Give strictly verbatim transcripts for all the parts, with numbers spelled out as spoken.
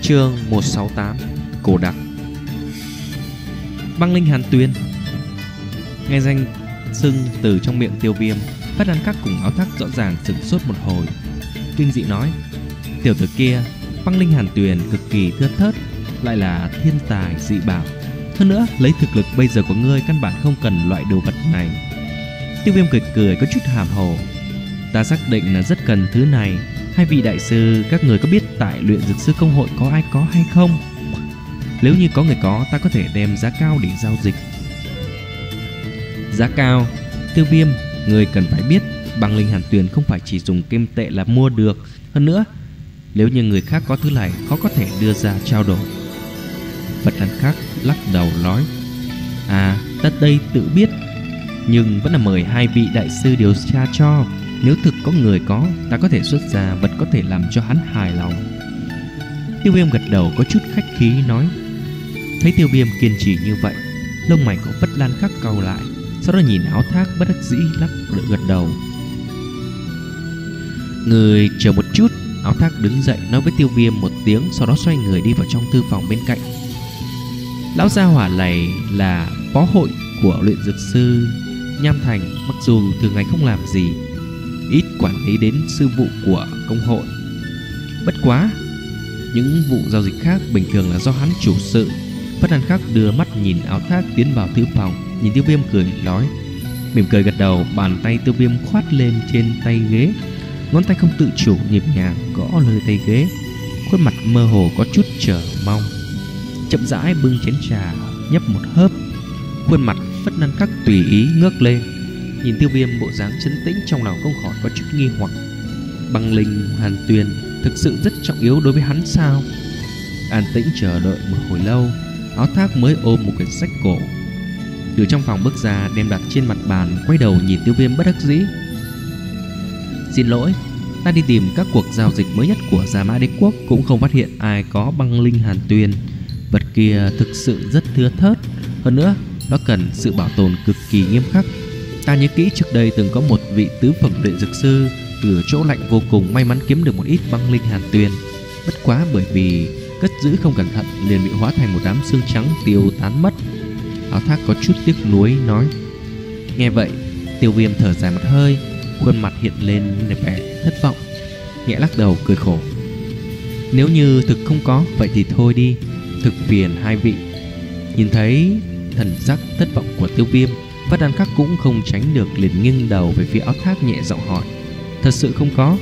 Chương một trăm sáu mươi tám. Cổ đặc. Băng linh Hàn Tuyền. Nghe danh xưng từ trong miệng Tiêu Viêm, Phất Lan Khắc cùng Áo Thác rõ ràng sửng sốt một hồi, kinh dị nói: tiểu tử kia, băng linh Hàn Tuyền cực kỳ thưa thớt, lại là thiên tài dị bảo. Hơn nữa, lấy thực lực bây giờ của ngươi, căn bản không cần loại đồ vật này. Tiêu Viêm cười cười có chút hàm hồ: ta xác định là rất cần thứ này. Hai vị đại sư, các người có biết tại luyện dược sư công hội có ai có hay không? Nếu như có người có, ta có thể đem giá cao để giao dịch. Giá cao? Tiêu Viêm, người cần phải biết, băng linh Hàn Tuyền không phải chỉ dùng kim tệ là mua được. Hơn nữa, nếu như người khác có thứ này, khó có thể đưa ra trao đổi. Phất Lan Khắc lắc đầu nói: à, ta đây tự biết, nhưng vẫn là mời hai vị đại sư điều tra cho. Nếu thực có người có, ta có thể xuất ra vật có thể làm cho hắn hài lòng. Tiêu Viêm gật đầu có chút khách khí nói. Thấy Tiêu Viêm kiên trì như vậy, lông mày của Phất Lan Khắc cau lại, sau đó nhìn Áo Thác bất đắc dĩ lắc gật đầu. Người chờ một chút. Áo Thác đứng dậy nói với Tiêu Viêm một tiếng, sau đó xoay người đi vào trong thư phòng bên cạnh. Lão gia hỏa này là phó hội của luyện dược sư Nham Thành, mặc dù thường ngày không làm gì, ít quản lý đến sư vụ của công hội. Bất quá, những vụ giao dịch khác bình thường là do hắn chủ sự. Phất Lan Khắc đưa mắt nhìn Áo Thác tiến vào thư phòng, nhìn Tiêu Viêm cười nói, mỉm cười gật đầu. Bàn tay Tiêu Viêm khoát lên trên tay ghế, ngón tay không tự chủ nhịp nhàng gõ lên tay ghế, khuôn mặt mơ hồ có chút chờ mong. Chậm rãi bưng chén trà nhấp một hớp, khuôn mặt Phất Lan Khắc tùy ý ngước lên, nhìn Tiêu Viêm bộ dáng trấn tĩnh, trong lòng không khỏi có chút nghi hoặc. Băng linh Hàn Tuyền thực sự rất trọng yếu đối với hắn sao? An tĩnh chờ đợi một hồi lâu, Áo Thác mới ôm một quyển sách cổ từ trong phòng bước ra, đem đặt trên mặt bàn, quay đầu nhìn Tiêu Viêm bất đắc dĩ. Xin lỗi, ta đi tìm các cuộc giao dịch mới nhất của Gia Mã Đế Quốc, cũng không phát hiện ai có băng linh Hàn Tuyền. Vật kia thực sự rất thưa thớt, hơn nữa nó cần sự bảo tồn cực kỳ nghiêm khắc. Ta nhớ kỹ trước đây từng có một vị tứ phẩm luyện dược sư từ chỗ lạnh vô cùng may mắn kiếm được một ít băng linh Hàn Tuyền. Bất quá bởi vì cất giữ không cẩn thận liền bị hóa thành một đám xương trắng tiêu tán mất. Áo Thác có chút tiếc nuối nói. Nghe vậy, Tiêu Viêm thở dài một hơi, khuôn mặt hiện lên vẻ thất vọng, nhẹ lắc đầu cười khổ. Nếu như thực không có, vậy thì thôi đi, thực phiền hai vị. Nhìn thấy thần sắc thất vọng của Tiêu Viêm, Phất Lan Khắc cũng không tránh được liền nghiêng đầu về phía Áo Thác, nhẹ giọng hỏi. Thật sự không có?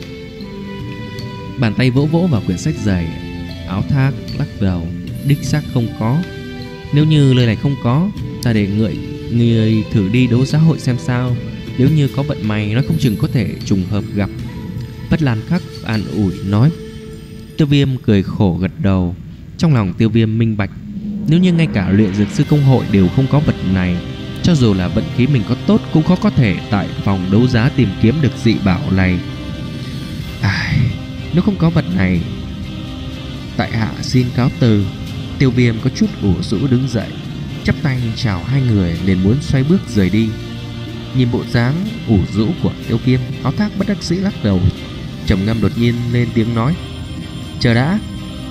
Bàn tay vỗ vỗ vào quyển sách dày. Áo Thác lắc đầu. Đích xác không có. Nếu như lời này không có, ta để người người thử đi đấu giá hội xem sao. Nếu như có vận may, nó không chừng có thể trùng hợp gặp. Phất Lan Khắc an ủi nói. Tiêu Viêm cười khổ gật đầu. Trong lòng Tiêu Viêm minh bạch, nếu như ngay cả luyện dược sư công hội đều không có vật này, cho dù là vận khí mình có tốt cũng khó có thể tại phòng đấu giá tìm kiếm được dị bảo này. Ai, nếu không có vật này, tại hạ xin cáo từ. Tiêu Viêm có chút ủ rũ đứng dậy, chắp tay chào hai người, liền muốn xoay bước rời đi. Nhìn bộ dáng ủ rũ của Tiêu Viêm, Áo Thác bất đắc dĩ lắc đầu, trầm ngâm đột nhiên lên tiếng nói. Chờ đã.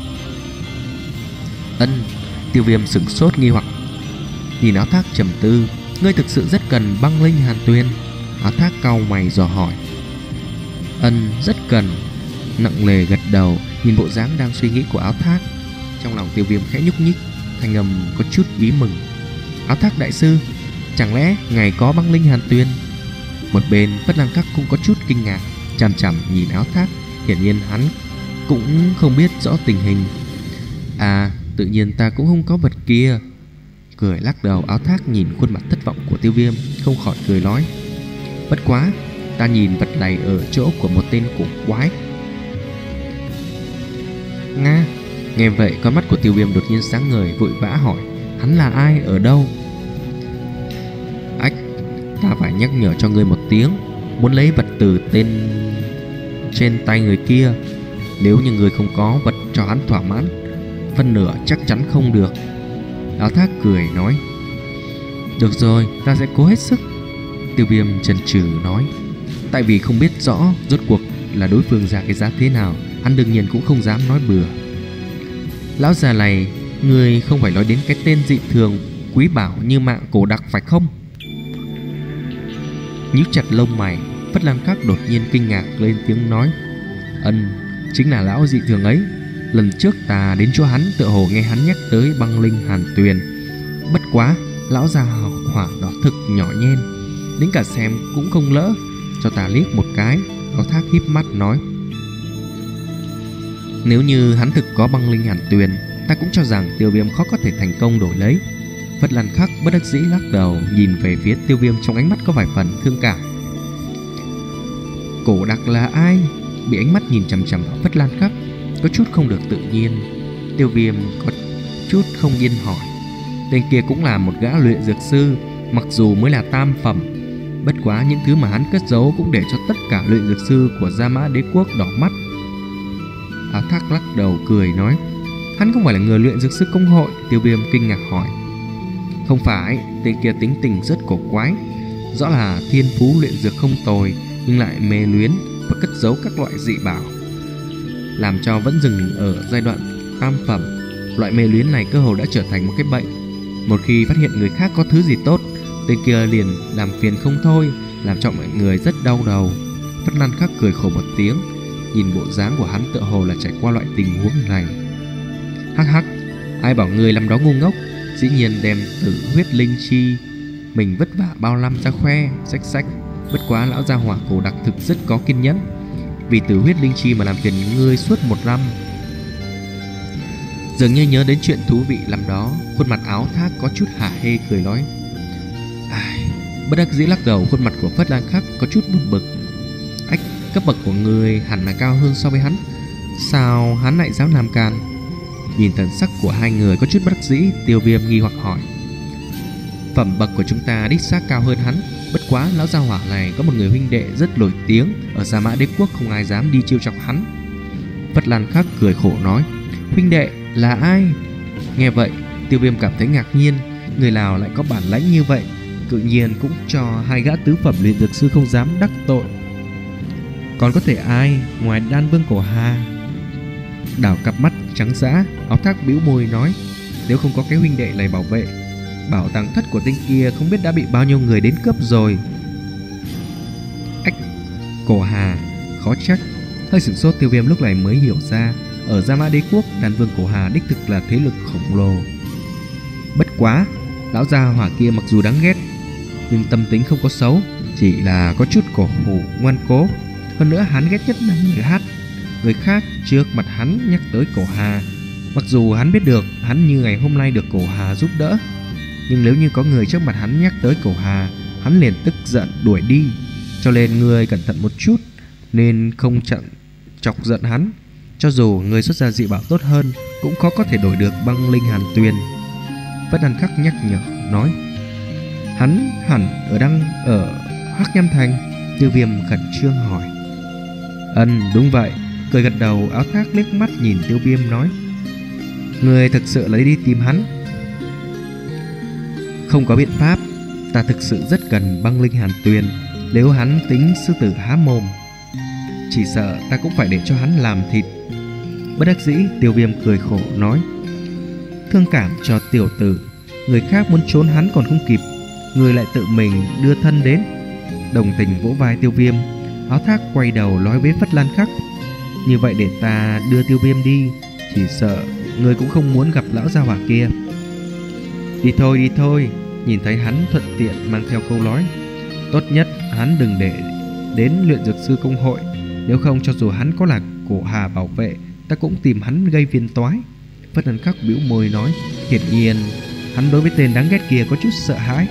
Ân. Tiêu Viêm sửng sốt nghi hoặc, nhìn Áo Thác trầm tư. Ngươi thực sự rất cần băng linh Hàn Tuyền? Áo Thác cau mày dò hỏi. Ân, rất cần. Nặng nề gật đầu, nhìn bộ dáng đang suy nghĩ của Áo Thác. Trong lòng Tiêu Viêm khẽ nhúc nhích, thanh âm có chút ý mừng. Áo Thác đại sư, chẳng lẽ ngài có băng linh Hàn Tuyền? Một bên Phất Lan Khắc cũng có chút kinh ngạc, chằm chằm nhìn Áo Thác, hiển nhiên hắn cũng không biết rõ tình hình. À, tự nhiên ta cũng không có vật kia. Cười lắc đầu, Áo Thác nhìn khuôn mặt thất vọng của Tiêu Viêm, không khỏi cười nói. Bất quá, ta nhìn vật này ở chỗ của một tên cổ quái. Nga. Nghe vậy, con mắt của Tiêu Viêm đột nhiên sáng ngời, vội vã hỏi. Hắn là ai, ở đâu? Ách, ta phải nhắc nhở cho ngươi một tiếng. Muốn lấy vật từ tên trên tay người kia, nếu như người không có vật cho hắn thỏa mãn, phân nửa chắc chắn không được. Áo Thác cười nói. Được rồi, ta sẽ cố hết sức. Tiêu Viêm chần chừ nói. Tại vì không biết rõ rốt cuộc là đối phương ra cái giá thế nào, hắn đương nhiên cũng không dám nói bừa. Lão già này, người không phải nói đến cái tên dị thường quý bảo như mạng cổ đặc phải không? Nhíu chặt lông mày, Phất Lan Khắc đột nhiên kinh ngạc lên tiếng nói: Ân, chính là lão dị thường ấy. Lần trước ta đến chỗ hắn, tựa hồ nghe hắn nhắc tới băng linh hàn tuyền. Bất quá, lão già hỏa đó thực nhỏ nhen, đến cả xem cũng không lỡ. Cho ta liếc một cái. Áo Thác híp mắt nói: Nếu như hắn thực có băng linh hàn tuyền, ta cũng cho rằng Tiêu Viêm khó có thể thành công đổi lấy. Phất Lan Khắc bất đắc dĩ lắc đầu, nhìn về phía Tiêu Viêm trong ánh mắt có vài phần thương cảm. Cổ đặc là ai? Bị ánh mắt nhìn chằm chằm vào Phất Lan Khắc, có chút không được tự nhiên. Tiêu Viêm có chút không yên hỏi: Tên kia cũng là một gã luyện dược sư, mặc dù mới là tam phẩm. Bất quá những thứ mà hắn cất giấu cũng để cho tất cả luyện dược sư của Gia Mã Đế Quốc đỏ mắt. Áo Thác lắc đầu cười nói: Hắn không phải là người luyện dược sư công hội. Tiêu Viêm kinh ngạc hỏi: Không phải, tên kia tính tình rất cổ quái. Rõ là thiên phú luyện dược không tồi, nhưng lại mê luyến và cất giấu các loại dị bảo, làm cho vẫn dừng ở giai đoạn tam phẩm. Loại mê luyến này cơ hồ đã trở thành một cái bệnh. Một khi phát hiện người khác có thứ gì tốt, tên kia liền làm phiền không thôi, làm cho mọi người rất đau đầu. Phất Lan Khắc cười khổ một tiếng, nhìn bộ dáng của hắn tựa hồ là trải qua loại tình huống này. Hắc hắc, ai bảo người làm đó ngu ngốc, dĩ nhiên đem tử huyết linh chi mình vất vả bao năm ra khoe, xách xách. Bất quá lão gia hỏa cổ đặc thực rất có kiên nhẫn, vì tử huyết linh chi mà làm phiền ngươi suốt một năm. Dường như nhớ đến chuyện thú vị làm đó, khuôn mặt Áo Thác có chút hả hê cười nói: Ai, bất đắc dĩ lắc đầu, khuôn mặt của Phất Lan Khắc có chút buồn bực. Ách, cấp bậc của người hẳn là cao hơn so với hắn, sao hắn lại dám làm can? Nhìn thần sắc của hai người có chút bất đắc dĩ, Tiêu Viêm nghi hoặc hỏi: Phẩm bậc của chúng ta đích xác cao hơn hắn. Bất quá lão gia hỏa này có một người huynh đệ rất nổi tiếng ở Gia Mã Đế Quốc, không ai dám đi trêu chọc hắn. Phất Lan Khắc cười khổ nói: Huynh đệ là ai? Nghe vậy, Tiêu Viêm cảm thấy ngạc nhiên. Người nào lại có bản lãnh như vậy, tự nhiên cũng cho hai gã tứ phẩm luyện dược sư không dám đắc tội. Còn có thể ai ngoài Đan Vương Cổ Hà? Đảo cặp mắt trắng dã, Áo Thác bĩu môi nói: Nếu không có cái huynh đệ này bảo vệ, bảo tàng thất của tên kia không biết đã bị bao nhiêu người đến cướp rồi. Ách, Cổ Hà, khó trách. Hơi sửng sốt, Tiêu Viêm lúc này mới hiểu ra, ở Gia Mã Đế Quốc, Đan Vương Cổ Hà đích thực là thế lực khổng lồ. Bất quá, lão gia hỏa kia mặc dù đáng ghét, nhưng tâm tính không có xấu, chỉ là có chút cổ hủ ngoan cố. Hơn nữa hắn ghét nhất là người hát. Người khác trước mặt hắn nhắc tới Cổ Hà, mặc dù hắn biết được hắn như ngày hôm nay được Cổ Hà giúp đỡ, nhưng nếu như có người trước mặt hắn nhắc tới Cổ Hà, hắn liền tức giận đuổi đi. Cho nên người cẩn thận một chút, nên không chặn chọc giận hắn. Cho dù người xuất ra dị bảo tốt hơn, cũng khó có thể đổi được băng linh hàn tuyền. Phất Lan Khắc nhắc nhở nói: Hắn hẳn ở đang ở Hắc Nham Thành. Tiêu Viêm khẩn trương hỏi: Ân, đúng vậy. Cười gật đầu, Áo Thác liếc mắt nhìn Tiêu Viêm nói: Người thực sự lấy đi tìm hắn? Không có biện pháp, ta thực sự rất cần băng linh hàn tuyền. Nếu hắn tính sư tử há mồm, chỉ sợ ta cũng phải để cho hắn làm thịt. Bất đắc dĩ, Tiêu Viêm cười khổ nói: Thương cảm cho tiểu tử, người khác muốn trốn hắn còn không kịp, người lại tự mình đưa thân đến. Đồng tình vỗ vai Tiêu Viêm, Áo Thác quay đầu nói với Phất Lan Khắc: Như vậy để ta đưa Tiêu Viêm đi, chỉ sợ người cũng không muốn gặp lão gia hỏa kia. Đi thôi, đi thôi. Nhìn thấy hắn thuận tiện mang theo câu nói: Tốt nhất hắn đừng để đến luyện dược sư công hội, nếu không cho dù hắn có là Cổ Hà bảo vệ, ta cũng tìm hắn gây phiền toái. Phất Lan Khắc bĩu môi nói: Hiển nhiên hắn đối với tên đáng ghét kia có chút sợ hãi.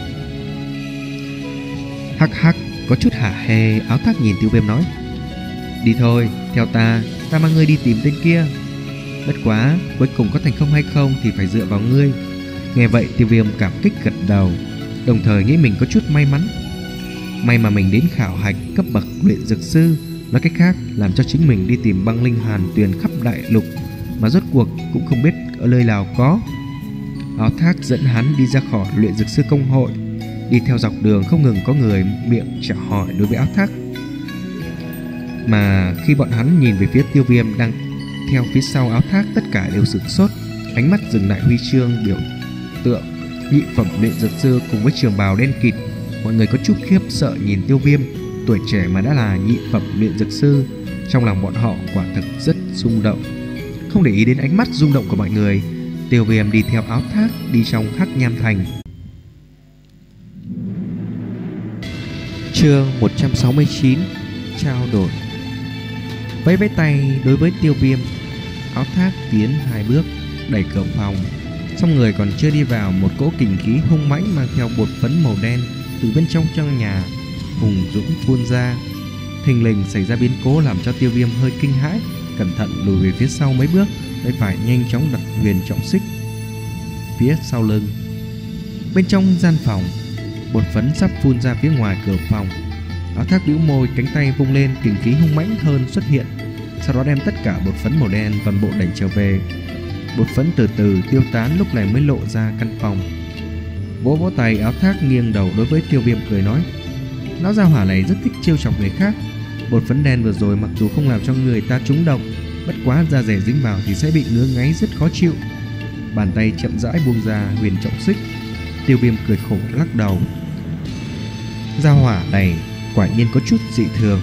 Hắc hắc, có chút hả hê. Áo Thác nhìn Tiêu Viêm nói: Đi thôi, theo ta, ta mang ngươi đi tìm tên kia. Bất quá cuối cùng có thành công hay không thì phải dựa vào ngươi. Nghe vậy, Tiêu Viêm cảm kích gật đầu, đồng thời nghĩ mình có chút may mắn. May mà mình đến khảo hạch cấp bậc luyện dược sư, nói cách khác, làm cho chính mình đi tìm băng linh hàn tuyền khắp đại lục, mà rốt cuộc cũng không biết ở nơi nào có. Áo Thác dẫn hắn đi ra khỏi luyện dược sư công hội. Đi theo dọc đường không ngừng có người miệng chào hỏi đối với Áo Thác, mà khi bọn hắn nhìn về phía Tiêu Viêm đang theo phía sau áo thác tất cả đều sửng sốt, ánh mắt dừng lại huy chương biểu tượng nhị phẩm luyện dược sư cùng với trường bào đen kịt. Mọi người có chút khiếp sợ nhìn Tiêu Viêm, tuổi trẻ mà đã là nhị phẩm luyện dược sư. Trong lòng bọn họ quả thực rất rung động. Không để ý đến ánh mắt rung động của mọi người, Tiêu Viêm đi theo áo thác đi trong Hắc Nham Thành. Chương một trăm sáu mươi chín. Trao đổi. Vẫy vẫy tay đối với Tiêu Viêm, áo thác tiến hai bước đẩy cửa phòng. Xong người còn chưa đi vào, một cỗ kình khí hung mãnh mang theo bột phấn màu đen từ bên trong trong nhà hùng dũng phun ra. Thình lình xảy ra biến cố làm cho Tiêu Viêm hơi kinh hãi, cẩn thận lùi về phía sau mấy bước, tay phải nhanh chóng đặt huyền trọng xích phía sau lưng. Bên trong gian phòng, bột phấn sắp phun ra phía ngoài cửa phòng. Áo thác bĩu môi, cánh tay vung lên, kình khí hung mãnh hơn xuất hiện, sau đó đem tất cả bột phấn màu đen toàn bộ đẩy trở về. Bột phấn từ từ tiêu tán, lúc này mới lộ ra căn phòng. Vỗ vỗ tay, áo thác nghiêng đầu đối với Tiêu Viêm cười nói: lão gia hỏa này rất thích trêu chọc người khác. Bột phấn đen vừa rồi mặc dù không làm cho người ta trúng độc, bất quá da rẻ dính vào thì sẽ bị ngứa ngáy rất khó chịu. Bàn tay chậm rãi buông ra huyền trọng xích. Tiêu Viêm cười khổ lắc đầu. Gia hỏa này quả nhiên có chút dị thường.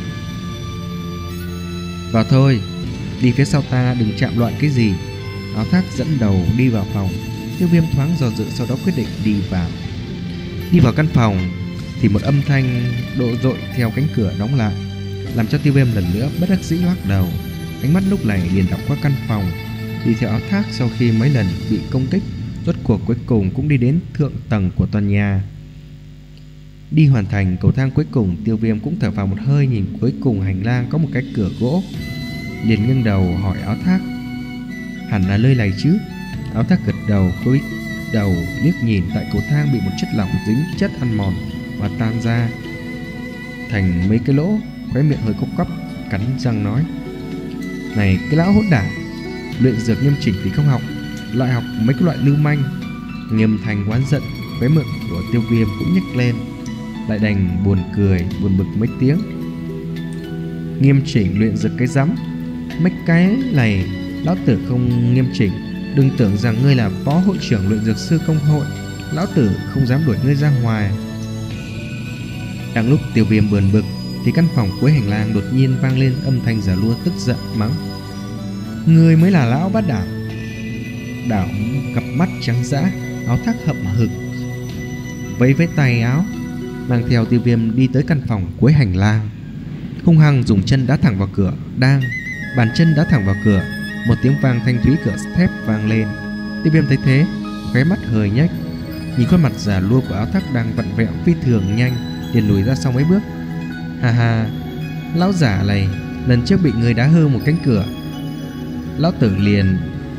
Vào thôi, đi phía sau ta, đừng chạm loạn cái gì. Áo thác dẫn đầu đi vào phòng. Tiêu Viêm thoáng do dự, sau đó quyết định đi vào. Đi vào căn phòng thì một âm thanh độ dội theo cánh cửa đóng lại, làm cho Tiêu Viêm lần nữa bất đắc dĩ lắc đầu. Ánh mắt lúc này liền đảo qua căn phòng. Đi theo áo thác sau khi mấy lần bị công kích, rốt cuộc cuối cùng cũng đi đến thượng tầng của tòa nhà. Đi hoàn thành cầu thang cuối cùng, Tiêu Viêm cũng thở vào một hơi, nhìn cuối cùng hành lang có một cái cửa gỗ, liền ngẩng đầu hỏi áo thác: hẳn là nơi này chứ? Áo thác gật đầu, cúi đầu liếc nhìn tại cầu thang bị một chất lỏng dính chất ăn mòn và tan ra thành mấy cái lỗ, khóe miệng hơi cốc cắp, cắn răng nói: này cái lão hỗn đản, luyện dược nghiêm chỉnh thì không học, lại học mấy cái loại lưu manh. Nghiêm thành oán giận, khóe miệng của Tiêu Viêm cũng nhếch lên, lại đành buồn cười buồn bực mấy tiếng. Nghiêm chỉnh luyện dược cái rắm, mấy cái này lão tử không nghiêm chỉnh. Đừng tưởng rằng ngươi là phó hội trưởng luyện dược sư công hội, lão tử không dám đuổi ngươi ra ngoài. Đang lúc Tiêu Viêm buồn bực thì căn phòng cuối hành lang đột nhiên vang lên âm thanh già lua tức giận mắng: ngươi mới là lão bát đảo. Đảo cặp mắt trắng dã, áo thác hậm hực vẫy vẫy tay áo, mang theo Tiêu Viêm đi tới căn phòng cuối hành lang, hung hăng dùng chân đá thẳng vào cửa. Đang bàn chân đá thẳng vào cửa, một tiếng vang thanh thúy cửa thép vang lên. Tiêu Viêm thấy thế, khóe mắt hơi nhếch, nhìn khuôn mặt già lua của áo thác đang vặn vẹo phi thường nhanh, liền lùi ra sau mấy bước. Ha ha, lão giả này, lần trước bị người đá hư một cánh cửa, lão tử liền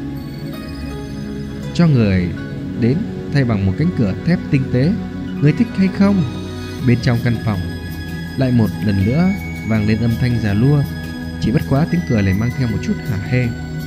cho người đến thay bằng một cánh cửa thép tinh tế, ngươi thích hay không? Bên trong căn phòng lại một lần nữa vang lên âm thanh già lua, chỉ bất quá tiếng cười lại mang theo một chút hả hê.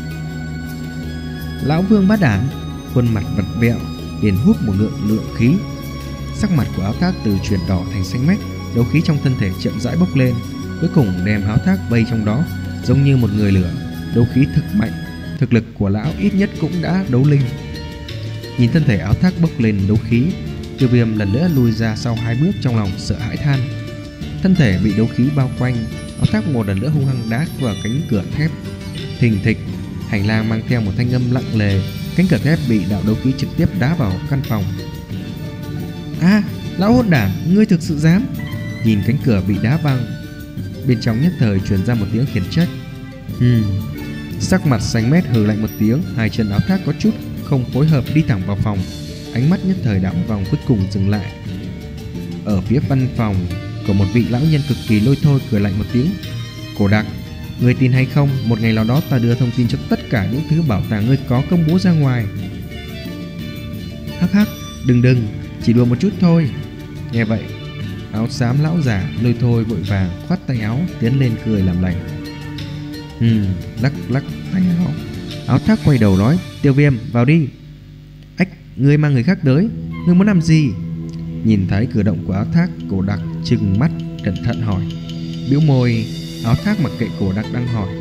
Lão Vương bát đản, khuôn mặt vật vẹo, liền hút một lượng lượng khí. Sắc mặt của áo thác từ chuyển đỏ thành xanh mét, đấu khí trong thân thể chậm rãi bốc lên, cuối cùng đem áo thác vây trong đó, giống như một người lửa. Đấu khí thực mạnh, thực lực của lão ít nhất cũng đã đấu linh. Nhìn thân thể áo thác bốc lên đấu khí, Tiêu Viêm lần nữa lùi ra sau hai bước, trong lòng sợ hãi than. Thân thể bị đấu khí bao quanh, áo thác một lần nữa hung hăng đá vào cánh cửa thép. Thình thịch, hành lang mang theo một thanh âm lặng lề, cánh cửa thép bị đạo đấu khí trực tiếp đá vào căn phòng. A, à, lão hỗn đản, ngươi thực sự dám? Nhìn cánh cửa bị đá văng, bên trong nhất thời truyền ra một tiếng khiển trách. Hmm. Sắc mặt xanh mét hừ lạnh một tiếng, hai chân áo thác có chút không phối hợp đi thẳng vào phòng, ánh mắt nhất thời đảo vòng, cuối cùng dừng lại ở phía văn phòng của một vị lão nhân cực kỳ lôi thôi, cười lạnh một tiếng. Cổ Đặc, ngươi tin hay không, một ngày nào đó ta đưa thông tin cho tất cả những thứ bảo tàng ngươi có công bố ra ngoài. Hắc hắc, đừng đừng, chỉ đùa một chút thôi. Nghe vậy, áo xám lão giả lôi thôi vội vàng khoát tay áo tiến lên cười làm lành. Hmm, lắc lắc tay áo, áo thác quay đầu nói: Tiêu Viêm, vào đi. Ách, ngươi mang người khác tới, ngươi muốn làm gì? Nhìn thấy cử động của áo thác, Cổ Đặc trừng mắt cẩn thận hỏi. Bĩu môi, áo thác mặc kệ Cổ Đặc đang hỏi,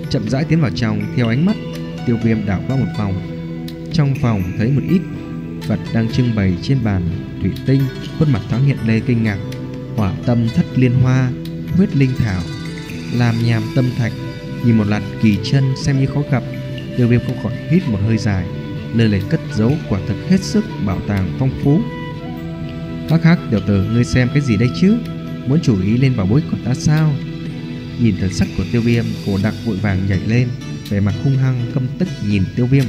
chậm rãi tiến vào trong. Theo ánh mắt Tiêu Viêm đảo qua một vòng, trong phòng thấy một ít vật đang trưng bày trên bàn thủy tinh. Khuôn mặt thoáng hiện lên kinh ngạc. Hỏa tâm thất liên hoa, huyết linh thảo, làm nhàm tâm thạch. Nhìn một lạt kỳ chân xem như khó gặp, Tiêu Viêm không khỏi hít một hơi dài. Nơi này cất giấu quả thực hết sức bảo tàng phong phú. Hắc hắc, tiểu tử, ngươi xem cái gì đây chứ? Muốn chú ý lên bảo bối của ta sao? Nhìn thần sắc của Tiêu Viêm, Cổ Đặc vội vàng nhảy lên, vẻ mặt hung hăng căm tức nhìn Tiêu Viêm.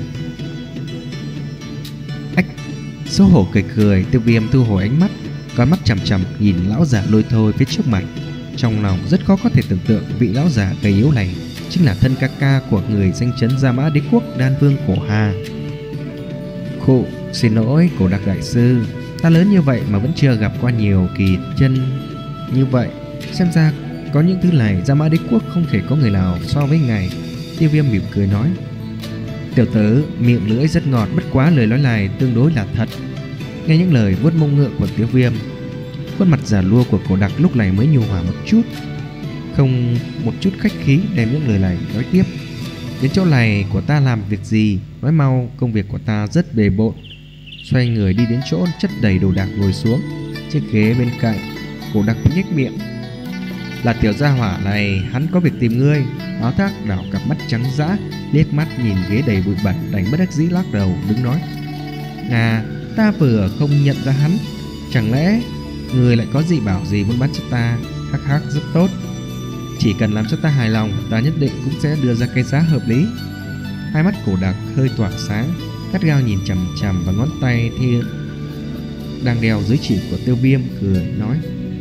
Ách! Xấu hổ cười cười, Tiêu Viêm thu hồi ánh mắt, con mắt chằm chằm nhìn lão già lôi thôi phía trước mặt. Trong lòng rất khó có thể tưởng tượng vị lão già gầy yếu này chính là thân ca ca của người danh chấn Gia Mã Đế Quốc Đan Vương Cổ Hà. Khụ, xin lỗi Cổ Đặc đại sư, ta lớn như vậy mà vẫn chưa gặp qua nhiều kỳ chân như vậy. Xem ra có những thứ này Gia Mã Đế Quốc không thể có người nào so với ngài. Tiêu Viêm mỉm cười nói. Tiểu tử, miệng lưỡi rất ngọt, bất quá lời nói này tương đối là thật. Nghe những lời vuốt mông ngựa của Tiêu Viêm, khuôn mặt già lua của Cổ Đặc lúc này mới nhu hòa một chút, không một chút khách khí đem những lời này nói tiếp. Đến chỗ này của ta làm việc gì? Nói mau, công việc của ta rất bề bộn. Xoay người đi đến chỗ chất đầy đồ đạc ngồi xuống chiếc ghế bên cạnh. Cổ Đặc nhếch miệng. Là tiểu gia hỏa này, hắn có việc tìm ngươi. Áo Thác đảo cặp mắt trắng dã, liếc mắt nhìn ghế đầy bụi bẩn, đành bất đắc dĩ lắc đầu đứng nói. À, ta vừa không nhận ra hắn. Chẳng lẽ người lại có dị bảo gì muốn bán cho ta? Hắc hắc, rất tốt. Chỉ cần làm cho ta hài lòng, ta nhất định cũng sẽ đưa ra cái giá hợp lý. Hai mắt Cổ Đặc hơi tỏa sáng, gắt gao nhìn chằm chằm vào ngón tay thì đang đeo dưới chỉ của Tiêu Viêm, cười nói.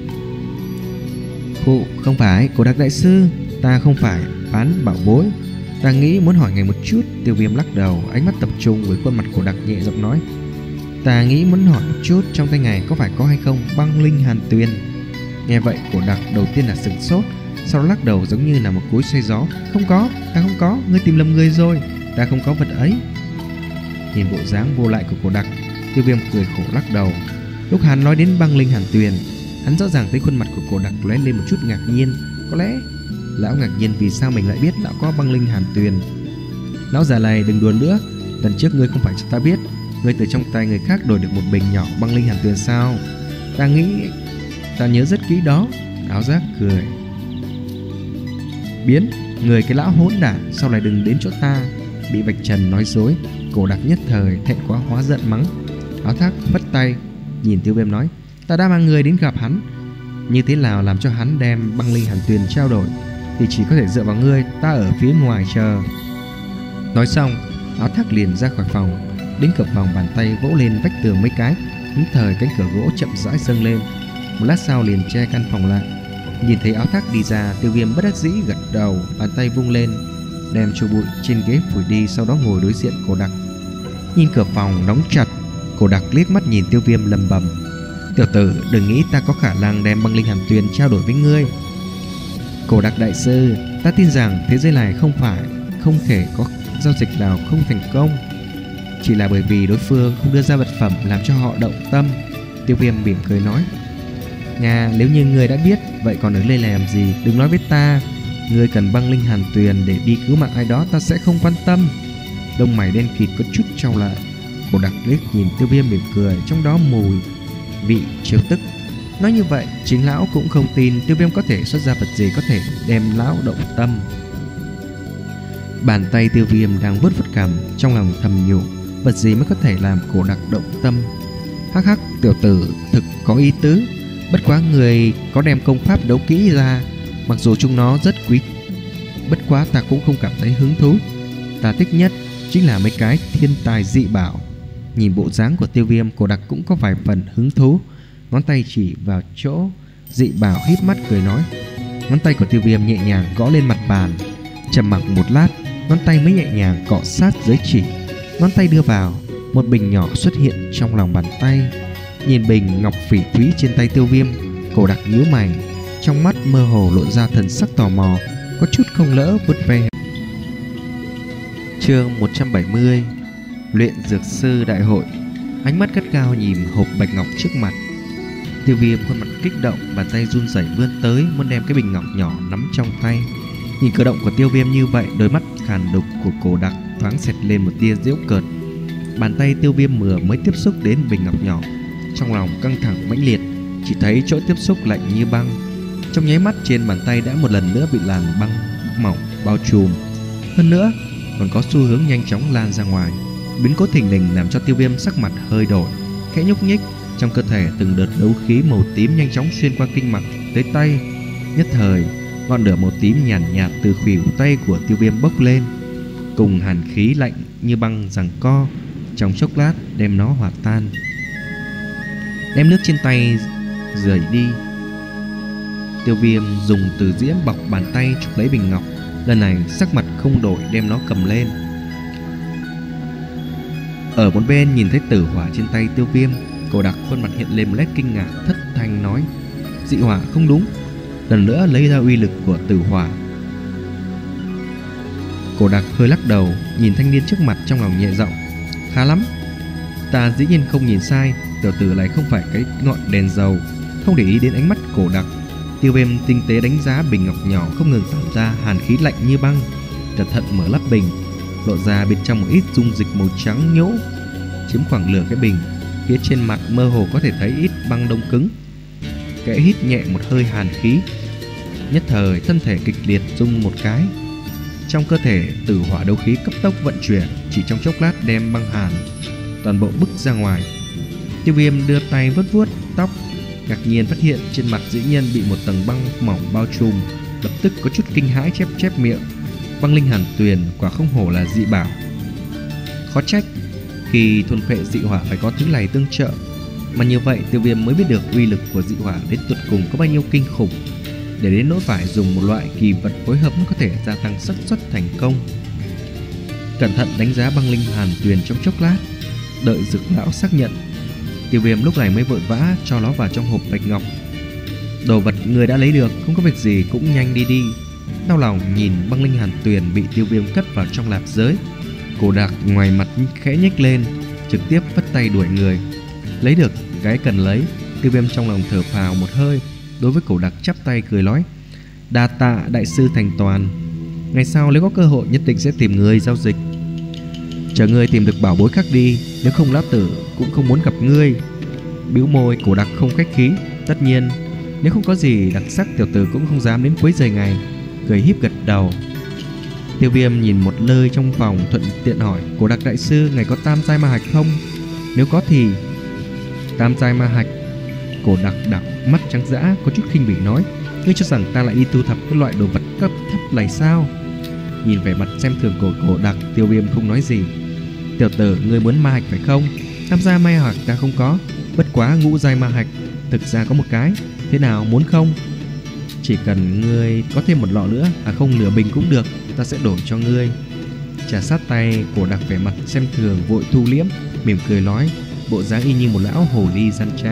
Khụ, không phải Cổ Đặc đại sư, ta không phải bán bảo bối, ta nghĩ muốn hỏi ngài một chút. Tiêu Viêm lắc đầu, ánh mắt tập trung với khuôn mặt Cổ Đặc, nhẹ giọng nói. Ta nghĩ muốn hỏi một chút, trong tay ngài có phải có hay không băng linh hàn tuyền? Nghe vậy Cổ Đặc đầu tiên là sửng sốt, sau đó lắc đầu giống như là một cối xoay gió. Không có, ta không có, ngươi tìm lầm người rồi, ta không có vật ấy. Nhìn bộ dáng vô lại của Cổ Đặc, Tiêu Viêm cười khổ lắc đầu. Lúc hắn nói đến băng linh hàn tuyền, hắn rõ ràng thấy khuôn mặt của Cổ Đặc lóe lên một chút ngạc nhiên. Có lẽ lão ngạc nhiên vì sao mình lại biết lão có băng linh hàn tuyền. Lão già này đừng đùa nữa, lần trước ngươi không phải cho ta biết ngươi từ trong tay người khác đổi được một bình nhỏ băng linh hàn tuyền sao? Ta nghĩ ta nhớ rất kỹ đó. Áo Giác cười. Biến, người cái lão hỗn đản, sau này đừng đến chỗ ta. Bị vạch trần nói dối, Cổ Đặc nhất thời thẹn quá hóa giận mắng. Áo Thác phất tay nhìn Tiêu Viêm nói. Ta đã mang người đến gặp hắn, như thế nào làm cho hắn đem băng linh hàn tuyền trao đổi thì chỉ có thể dựa vào ngươi, ta ở phía ngoài chờ. Nói xong, Áo Thác liền ra khỏi phòng, đến cửa phòng bàn tay vỗ lên vách tường mấy cái, nhất thời cánh cửa gỗ chậm rãi dâng lên. Một lát sau liền che căn phòng lại. Nhìn thấy Áo Thác đi ra, Tiêu Viêm bất đắc dĩ gật đầu, bàn tay vung lên đem cho bụi trên ghế phủi đi, sau đó ngồi đối diện Cổ Đặc. Nhìn cửa phòng đóng chặt, Cổ Đặc liếc mắt nhìn Tiêu Viêm lầm bầm. Tiểu tử, đừng nghĩ ta có khả năng đem băng linh hàn tuyền trao đổi với ngươi. Cổ Đặc đại sư, ta tin rằng thế giới này không phải không thể có giao dịch nào không thành công, chỉ là bởi vì đối phương không đưa ra vật phẩm làm cho họ động tâm. Tiêu Viêm mỉm cười nói. Nga, nếu như ngươi đã biết, vậy còn ở đây làm gì? Đừng nói với ta ngươi cần băng linh hàn tuyền để đi cứu mạng ai đó, ta sẽ không quan tâm. Lông mày đen kịt có chút trao lại. Cổ Đặc liếc nhìn Tiêu Viêm mỉm cười, trong đó mùi vị trêu tức. Nói như vậy, chính lão cũng không tin Tiêu Viêm có thể xuất ra vật gì có thể đem lão động tâm. Bàn tay Tiêu Viêm đang vuốt vuốt cằm, trong lòng thầm nhủ, vật gì mới có thể làm Cổ Đặc động tâm. Hắc hắc, tiểu tử thực có ý tứ. Bất quá người có đem công pháp đấu kỹ ra, mặc dù chúng nó rất quý, bất quá ta cũng không cảm thấy hứng thú. Ta thích nhất chính là mấy cái thiên tài dị bảo. Nhìn bộ dáng của Tiêu Viêm, Cổ Đặc cũng có vài phần hứng thú, ngón tay chỉ vào chỗ dị bảo, híp mắt cười nói. Ngón tay của Tiêu Viêm nhẹ nhàng gõ lên mặt bàn, trầm mặc một lát, ngón tay mới nhẹ nhàng cọ sát dưới chỉ. Ngón tay đưa vào, một bình nhỏ xuất hiện trong lòng bàn tay. Nhìn bình ngọc phỉ thúy trên tay Tiêu Viêm, Cổ Đặc nhíu mày, trong mắt mơ hồ lộ ra thần sắc tò mò, có chút không lỡ vuốt ve. Chương một trăm bảy mươi. Luyện dược sư đại hội. Ánh mắt gắt gao nhìn hộp bạch ngọc trước mặt. Tiêu Viêm khuôn mặt kích động, bàn tay run rẩy vươn tới muốn đem cái bình ngọc nhỏ nắm trong tay. Nhìn cử động của Tiêu Viêm như vậy, đôi mắt khàn đục của Cổ Đặc thoáng xẹt lên một tia giễu cợt. Bàn tay Tiêu Viêm vừa mới tiếp xúc đến bình ngọc nhỏ, trong lòng căng thẳng mãnh liệt, chỉ thấy chỗ tiếp xúc lạnh như băng. Trong nháy mắt trên bàn tay đã một lần nữa bị làn băng mỏng bao trùm, hơn nữa còn có xu hướng nhanh chóng lan ra ngoài. Biến cố thình lình làm cho Tiêu Viêm sắc mặt hơi đổi, khẽ nhúc nhích, trong cơ thể từng đợt đấu khí màu tím nhanh chóng xuyên qua kinh mạch tới tay. Nhất thời, ngọn lửa màu tím nhàn nhạt, nhạt từ khuỷu tay của Tiêu Viêm bốc lên, cùng hàn khí lạnh như băng giằng co, trong chốc lát đem nó hòa tan. Đem nước trên tay rời đi, Tiêu Viêm dùng từ diễm bọc bàn tay chụp lấy bình ngọc, lần này sắc mặt không đổi đem nó cầm lên. Ở một bên nhìn thấy tử hỏa trên tay Tiêu Viêm, Cổ Đặc khuôn mặt hiện lên một nét kinh ngạc, thất thanh nói: dị hỏa không đúng. Lần nữa lấy ra uy lực của tử hỏa. Cổ Đặc hơi lắc đầu, nhìn thanh niên trước mặt trong lòng nhẹ giọng: khá lắm, ta dĩ nhiên không nhìn sai, tiểu tử này không phải cái ngọn đèn dầu. Không để ý đến ánh mắt Cổ Đặc, Tiêu Viêm tinh tế đánh giá bình ngọc nhỏ không ngừng tản ra hàn khí lạnh như băng, cẩn thận mở nắp bình, lộ ra bên trong một ít dung dịch màu trắng nhũ, chiếm khoảng nửa cái bình. Phía trên mặt mơ hồ có thể thấy ít băng đông cứng. Kẽ hít nhẹ một hơi hàn khí, nhất thời thân thể kịch liệt rung một cái. Trong cơ thể tử hỏa đấu khí cấp tốc vận chuyển, chỉ trong chốc lát đem băng hàn toàn bộ bức ra ngoài. Tiêu Viêm đưa tay vuốt vuốt tóc, ngạc nhiên phát hiện trên mặt dĩ nhiên bị một tầng băng mỏng bao trùm, lập tức có chút kinh hãi chép chép miệng. Băng linh hàn tuyền quả không hổ là dị bảo, khó trách khi thuần phệ dị hỏa phải có thứ này tương trợ. Mà như vậy Tiêu Viêm mới biết được uy lực của dị hỏa đến tột cùng có bao nhiêu kinh khủng, để đến nỗi phải dùng một loại kỳ vật phối hợp mới có thể gia tăng xác suất thành công. Cẩn thận đánh giá băng linh hàn tuyền trong chốc lát, đợi Dực lão xác nhận, Tiêu Viêm lúc này mới vội vã cho nó vào trong hộp bạch ngọc. Đồ vật người đã lấy được, không có việc gì cũng nhanh đi đi. Đau lòng nhìn băng linh hàn tuyền bị Tiêu Viêm cất vào trong lạp giới, Cổ Đặc ngoài mặt khẽ nhếch lên, trực tiếp vất tay đuổi người. Lấy được cái cần lấy, Tiêu Viêm trong lòng thở phào một hơi, đối với Cổ Đặc chắp tay cười nói: đa tạ đại sư thành toàn, ngày sau nếu có cơ hội nhất định sẽ tìm người giao dịch. Chờ ngươi tìm được bảo bối khác đi, nếu không lão tử cũng không muốn gặp ngươi. Bĩu môi, Cổ Đặc không khách khí: tất nhiên, nếu không có gì đặc sắc tiểu tử cũng không dám đến quấy rầy ngài. Cười híp gật đầu. Tiêu Viêm nhìn một nơi trong phòng, thuận tiện hỏi: Cổ Đặc đại sư, ngài có tam giai ma hạch không? Nếu có thì... Tam giai ma hạch? Cổ Đặc đảo mắt trắng dã, có chút khinh bỉ nói: ngươi cho rằng ta lại đi thu thập cái loại đồ vật cấp thấp này sao? Nhìn vẻ mặt xem thường của Cổ Đặc, Tiêu Viêm không nói gì. Tiểu tử, ngươi muốn ma hạch phải không? Tam giai ma hạch ta không có, bất quá ngũ giai ma hạch thực ra có một cái. Thế nào, muốn không? Chỉ cần ngươi có thêm một lọ nữa, à không, nửa bình cũng được, ta sẽ đổi cho ngươi. Trà sát tay, Cổ Đặc vẻ mặt xem thường vội thu liễm, mỉm cười nói, bộ dáng y như một lão hồ ly gian trá: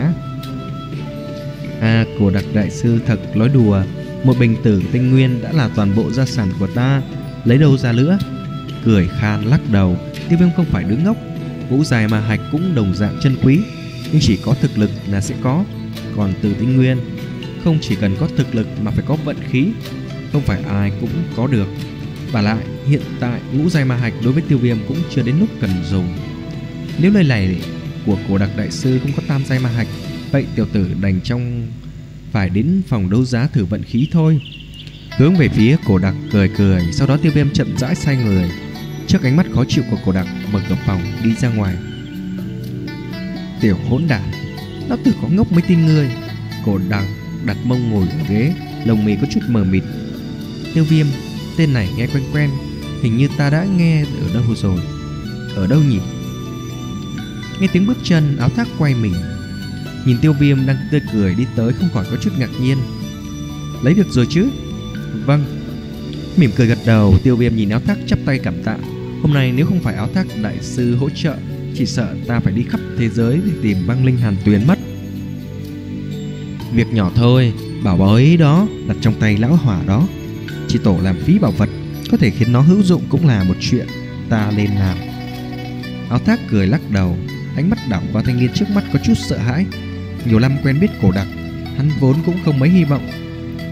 À, Cổ Đặc đại sư thật nói đùa, một bình tử tinh nguyên đã là toàn bộ gia sản của ta, lấy đâu ra nữa? Cười khan lắc đầu. Tiêu Viêm không phải đứa ngốc, ngũ giai ma hạch cũng đồng dạng chân quý, nhưng chỉ có thực lực là sẽ có. Còn tử tinh nguyên không chỉ cần có thực lực mà phải có vận khí, không phải ai cũng có được. Và lại hiện tại ngũ giai ma hạch đối với Tiêu Viêm cũng chưa đến lúc cần dùng. Nếu lời này của Cổ Đặc đại sư không có tam giai ma hạch, vậy tiểu tử đành trong phải đến phòng đấu giá thử vận khí thôi. Hướng về phía Cổ Đặc cười cười, sau đó Tiêu Viêm chậm rãi xoay người. Trước ánh mắt khó chịu của Cổ Đặc, mở cửa phòng đi ra ngoài. Tiểu hỗn đản, lão tử có ngốc mới tin ngươi. Cổ Đặc đặt mông ngồi ở ghế, lông mi có chút mờ mịt. Tiêu Viêm, tên này nghe quen quen, hình như ta đã nghe ở đâu rồi. Ở đâu nhỉ? Nghe tiếng bước chân, áo thác quay mình, nhìn Tiêu Viêm đang tươi cười đi tới, không khỏi có chút ngạc nhiên. Lấy được rồi chứ? Vâng. Mỉm cười gật đầu, Tiêu Viêm nhìn áo thác chắp tay cảm tạ. Hôm nay nếu không phải áo thác đại sư hỗ trợ, chỉ sợ ta phải đi khắp thế giới để tìm băng linh hàn tuyền mất. Việc nhỏ thôi, bảo bối đó đặt trong tay lão hỏa đó, chỉ tổ làm phí bảo vật, có thể khiến nó hữu dụng cũng là một chuyện, ta nên làm. Áo thác cười lắc đầu, ánh mắt đảo qua thanh niên trước mắt có chút sợ hãi. Nhiều năm quen biết Cổ Đặc, hắn vốn cũng không mấy hy vọng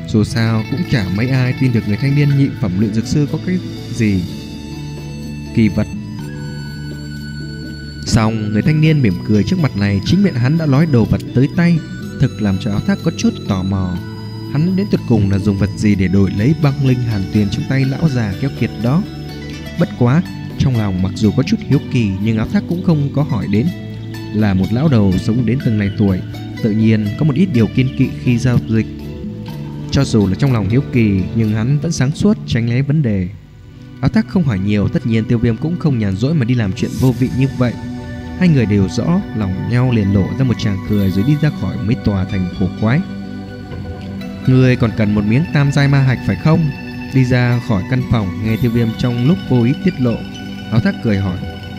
Dù sao cũng chả mấy ai tin được người thanh niên nhị phẩm luyện dược sư có cái gì kỳ vật. Xong, người thanh niên mỉm cười trước mặt này, chính miệng hắn đã nói đồ vật tới tay, thực làm cho Áo Thác có chút tò mò. Hắn đến tuyệt cùng là dùng vật gì để đổi lấy băng linh hàn tuyền trong tay lão già keo kiệt đó. Bất quá, trong lòng mặc dù có chút hiếu kỳ, nhưng Áo Thác cũng không có hỏi đến. Là một lão đầu sống đến từng này tuổi, tự nhiên có một ít điều kiên kỵ khi giao dịch. Cho dù là trong lòng hiếu kỳ, nhưng hắn vẫn sáng suốt tránh né vấn đề. Áo Thác không hỏi nhiều, tất nhiên Tiêu Viêm cũng không nhàn rỗi mà đi làm chuyện vô vị như vậy. Hai người đều rõ lòng nhau, liền lộ ra một tràng cười rồi đi ra khỏi mấy tòa thành cổ quái. Người còn cần một miếng tam giai ma hạch phải không? Đi ra khỏi căn phòng, nghe Tiêu Viêm trong lúc vô ý tiết lộ, Áo Thác cười hỏi.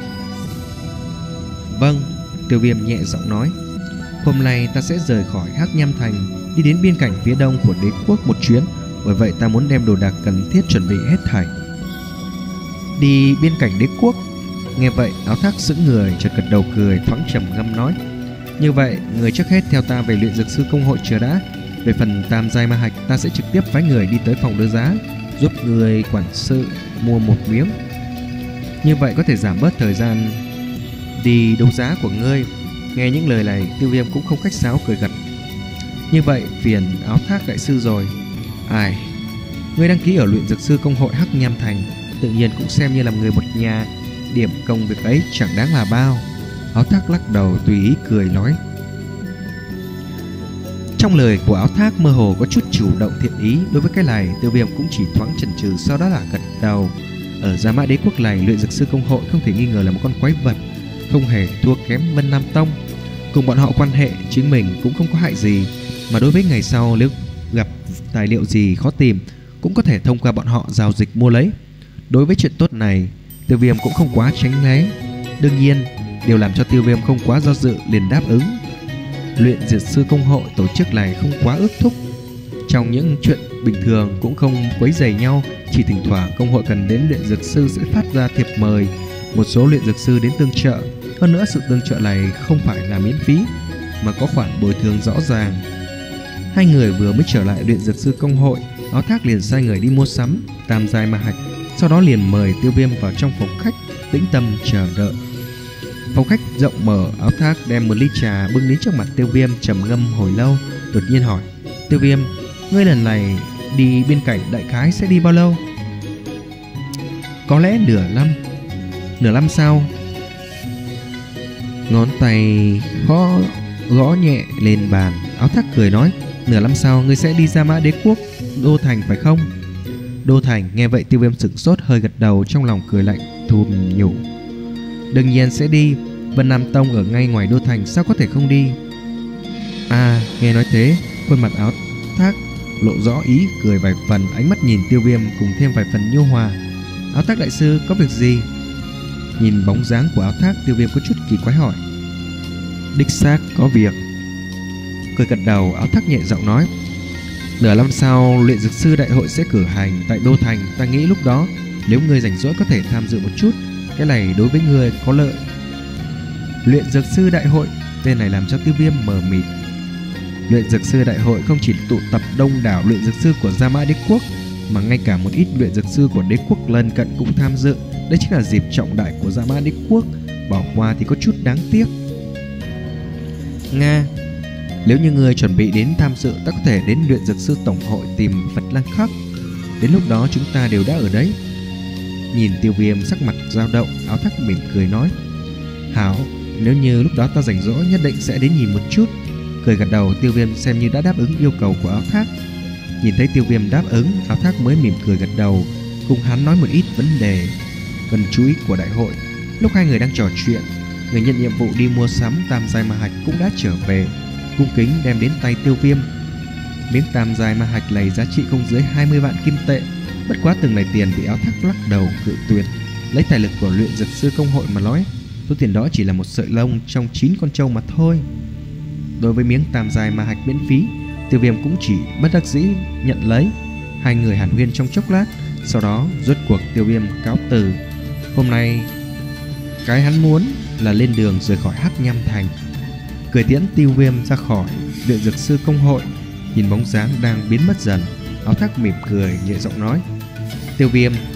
Vâng, Tiêu Viêm nhẹ giọng nói. Hôm nay ta sẽ rời khỏi Hắc Nham Thành, đi đến biên cảnh phía đông của đế quốc một chuyến, bởi vậy ta muốn đem đồ đạc cần thiết chuẩn bị hết thảy. Đi biên cảnh đế quốc? Nghe vậy, Áo Thác sững người, chợt gật đầu cười, thoáng trầm ngâm nói. Như vậy, người trước hết theo ta về luyện dược sư công hội chờ đã. Về phần tam giai ma hạch, ta sẽ trực tiếp phái người đi tới phòng đấu giá, giúp người quản sự mua một miếng. Như vậy có thể giảm bớt thời gian đi đấu giá của ngươi. Nghe những lời này, Tiêu Viêm cũng không khách sáo cười gật. Như vậy phiền Áo Thác đại sư rồi. Ai, ngươi đăng ký ở luyện dược sư công hội Hắc Nham Thành, tự nhiên cũng xem như là người một nhà, điểm công việc ấy chẳng đáng là bao. Áo Thác lắc đầu tùy ý cười nói. Trong lời của Áo Thác mơ hồ có chút chủ động thiện ý. Đối với cái này, Tiêu Viêm cũng chỉ thoáng chần chừ, sau đó là gật đầu. Ở Gia Mã Đế quốc này, luyện dược sư công hội không thể nghi ngờ là một con quái vật, không hề thua kém Vân Nam Tông. Cùng bọn họ quan hệ, chính mình cũng không có hại gì. Mà đối với ngày sau nếu gặp tài liệu gì khó tìm, cũng có thể thông qua bọn họ giao dịch mua lấy. Đối với chuyện tốt này, Tiêu Viêm cũng không quá tránh né. Đương nhiên, điều làm cho Tiêu Viêm không quá do dự liền đáp ứng. Luyện dược sư công hội tổ chức này không quá ước thúc, trong những chuyện bình thường cũng không quấy rầy nhau, chỉ thỉnh thoảng công hội cần đến luyện dược sư sẽ phát ra thiệp mời một số luyện dược sư đến tương trợ. Hơn nữa, sự tương trợ này không phải là miễn phí mà có khoản bồi thường rõ ràng. Hai người vừa mới trở lại luyện dược sư công hội, Áo Thác liền sai người đi mua sắm tam giai ma hạch, sau đó liền mời Tiêu Viêm vào trong phòng khách tĩnh tâm chờ đợi. Phòng khách rộng mở, Áo Thác đem một ly trà bưng đến trước mặt Tiêu Viêm, trầm ngâm hồi lâu, đột nhiên hỏi. Tiêu Viêm, ngươi lần này đi biên cảnh đại khái sẽ đi bao lâu? Có lẽ nửa năm. Nửa năm sao? Ngón tay khó gõ nhẹ lên bàn. Áo Thác cười nói. Nửa năm sau ngươi sẽ đi Gia Mã Đế quốc Đô Thành phải không? Đô Thành. Nghe vậy Tiêu Viêm sửng sốt, hơi gật đầu, trong lòng cười lạnh thùm nhủ. Đương nhiên sẽ đi, Vân Nam Tông ở ngay ngoài Đô Thành, sao có thể không đi? À, nghe nói thế, khuôn mặt Áo Thác lộ rõ ý cười vài phần, ánh mắt nhìn Tiêu Viêm cùng thêm vài phần nhu hòa. Áo Thác đại sư có việc gì? Nhìn bóng dáng của Áo Thác, Tiêu Viêm có chút kỳ quái hỏi. Đích xác có việc. Cười gật đầu, Áo Thác nhẹ giọng nói. Nửa năm sau luyện dược sư đại hội sẽ cử hành tại Đô Thành, ta nghĩ lúc đó nếu ngươi rảnh rỗi có thể tham dự một chút, cái này đối với ngươi có lợi. Luyện dược sư đại hội, tên này làm cho Tiêu Viêm mờ mịt. Luyện dược sư đại hội không chỉ tụ tập đông đảo luyện dược sư của Gia Mã Đế quốc, mà ngay cả một ít luyện dược sư của đế quốc lân cận cũng tham dự. Đây chính là dịp trọng đại của Gia Mã Đế quốc, bỏ qua thì có chút đáng tiếc. Nga, nếu như người chuẩn bị đến tham dự, ta có thể đến luyện dược sư tổng hội tìm Phật Lang Khắc. Đến lúc đó chúng ta đều đã ở đấy. Nhìn Tiêu Viêm sắc mặt dao động, Áo Thác mỉm cười nói. Hảo, nếu như lúc đó ta rảnh rỗi nhất định sẽ đến nhìn một chút. Cười gật đầu, Tiêu Viêm xem như đã đáp ứng yêu cầu của Áo Thác. Nhìn thấy Tiêu Viêm đáp ứng, Áo Thác mới mỉm cười gật đầu, cùng hắn nói một ít vấn đề cần chú ý của đại hội. Lúc hai người đang trò chuyện, người nhận nhiệm vụ đi mua sắm tam giai ma hạch cũng đã trở về, cung kính đem đến tay Tiêu Viêm. Miếng tam giai ma hạch này giá trị không dưới hai mươi vạn kim tệ. Bất quá từng này tiền bị Áo Thác lắc đầu cự tuyệt. Lấy tài lực của luyện dược sư công hội mà nói, số tiền đó chỉ là một sợi lông trong chín con trâu mà thôi. Đối với miếng tam giai ma hạch miễn phí, Tiêu Viêm cũng chỉ bất đắc dĩ nhận lấy. Hai người hàn huyên trong chốc lát, sau đó rốt cuộc Tiêu Viêm cáo từ. Hôm nay cái hắn muốn là lên đường rời khỏi Hắc Nham Thành. Cười tiễn Tiêu Viêm ra khỏi luyện dược sư công hội, Nhìn bóng dáng đang biến mất dần, Áo Thác mỉm cười nhẹ giọng nói: Tiêu Viêm,